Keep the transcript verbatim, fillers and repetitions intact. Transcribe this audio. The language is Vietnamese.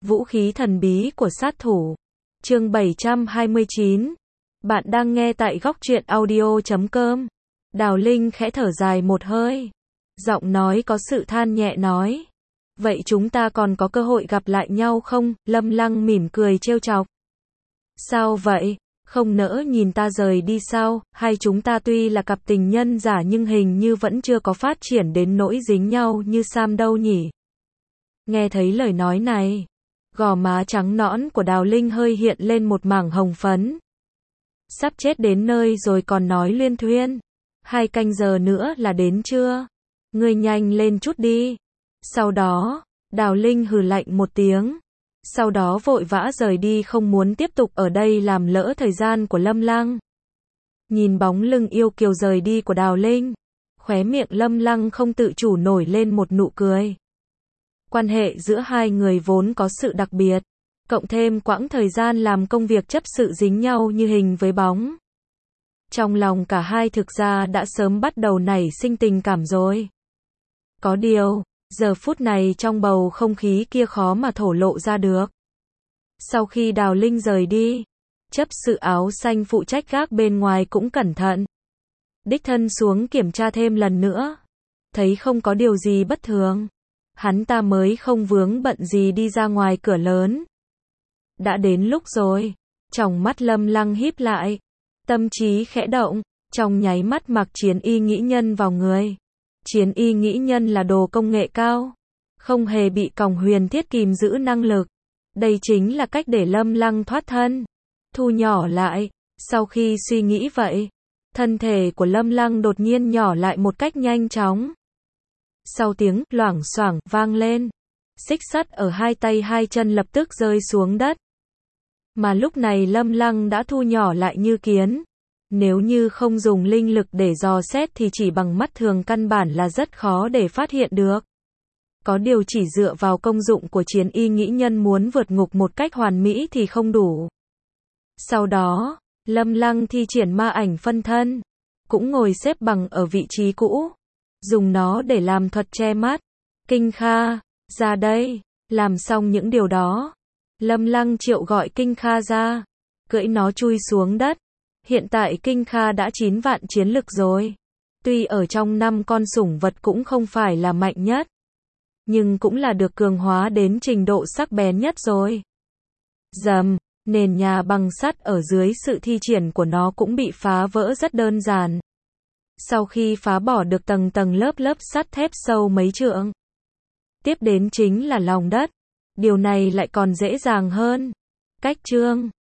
Vũ khí thần bí của sát thủ. Chương bảy trăm hai mươi chín. Bạn đang nghe tại góc truyện audio chấm com. Đào Linh khẽ thở dài một hơi. Giọng nói có sự than nhẹ nói. Vậy chúng ta còn có cơ hội gặp lại nhau không? Lâm Lăng mỉm cười trêu chọc. Sao vậy? Không nỡ nhìn ta rời đi sao? Hay chúng ta tuy là cặp tình nhân giả nhưng hình như vẫn chưa có phát triển đến nỗi dính nhau như Sam đâu nhỉ? Nghe thấy lời nói này, gò má trắng nõn của Đào Linh hơi hiện lên một mảng hồng phấn. Sắp chết đến nơi rồi còn nói luyên thuyên. Hai canh giờ nữa là đến chưa? Ngươi nhanh lên chút đi. Sau đó, Đào Linh hừ lạnh một tiếng. Sau đó vội vã rời đi, không muốn tiếp tục ở đây làm lỡ thời gian của Lâm Lăng. Nhìn bóng lưng yêu kiều rời đi của Đào Linh, khóe miệng Lâm Lăng không tự chủ nổi lên một nụ cười. Quan hệ giữa hai người vốn có sự đặc biệt, cộng thêm quãng thời gian làm công việc chấp sự dính nhau như hình với bóng. Trong lòng cả hai thực ra đã sớm bắt đầu nảy sinh tình cảm rồi. Có điều, giờ phút này trong bầu không khí kia khó mà thổ lộ ra được. Sau khi Đào Linh rời đi, chấp sự áo xanh phụ trách gác bên ngoài cũng cẩn thận. Đích thân xuống kiểm tra thêm lần nữa. Thấy không có điều gì bất thường, hắn ta mới không vướng bận gì đi ra ngoài cửa lớn. Đã đến lúc rồi. Tròng mắt Lâm Lăng híp lại. Tâm trí khẽ động. Trong nháy mắt mặc chiến y nghĩ nhân vào người. Chiến y nghĩ nhân là đồ công nghệ cao, không hề bị còng huyền thiết kìm giữ năng lực. Đây chính là cách để Lâm Lăng thoát thân, thu nhỏ lại. Sau khi suy nghĩ vậy, thân thể của Lâm Lăng đột nhiên nhỏ lại một cách nhanh chóng. Sau tiếng loảng xoảng vang lên, xích sắt ở hai tay hai chân lập tức rơi xuống đất. Mà lúc này Lâm Lăng đã thu nhỏ lại như kiến. Nếu như không dùng linh lực để dò xét thì chỉ bằng mắt thường căn bản là rất khó để phát hiện được. Có điều chỉ dựa vào công dụng của chiến y nghĩ nhân muốn vượt ngục một cách hoàn mỹ thì không đủ. Sau đó, Lâm Lăng thi triển ma ảnh phân thân, cũng ngồi xếp bằng ở vị trí cũ, dùng nó để làm thuật che mắt. Kinh Kha, ra đây. Làm xong những điều đó, Lâm Lăng triệu gọi Kinh Kha ra, cưỡi nó chui xuống đất. Hiện tại Kinh Kha đã chín vạn chiến lực rồi. Tuy ở trong năm con sủng vật cũng không phải là mạnh nhất, nhưng cũng là được cường hóa đến trình độ sắc bén nhất rồi. Dầm, nền nhà bằng sắt ở dưới sự thi triển của nó cũng bị phá vỡ rất đơn giản. Sau khi phá bỏ được tầng tầng lớp lớp sắt thép sâu mấy trượng, tiếp đến chính là lòng đất. Điều này lại còn dễ dàng hơn. Cách chương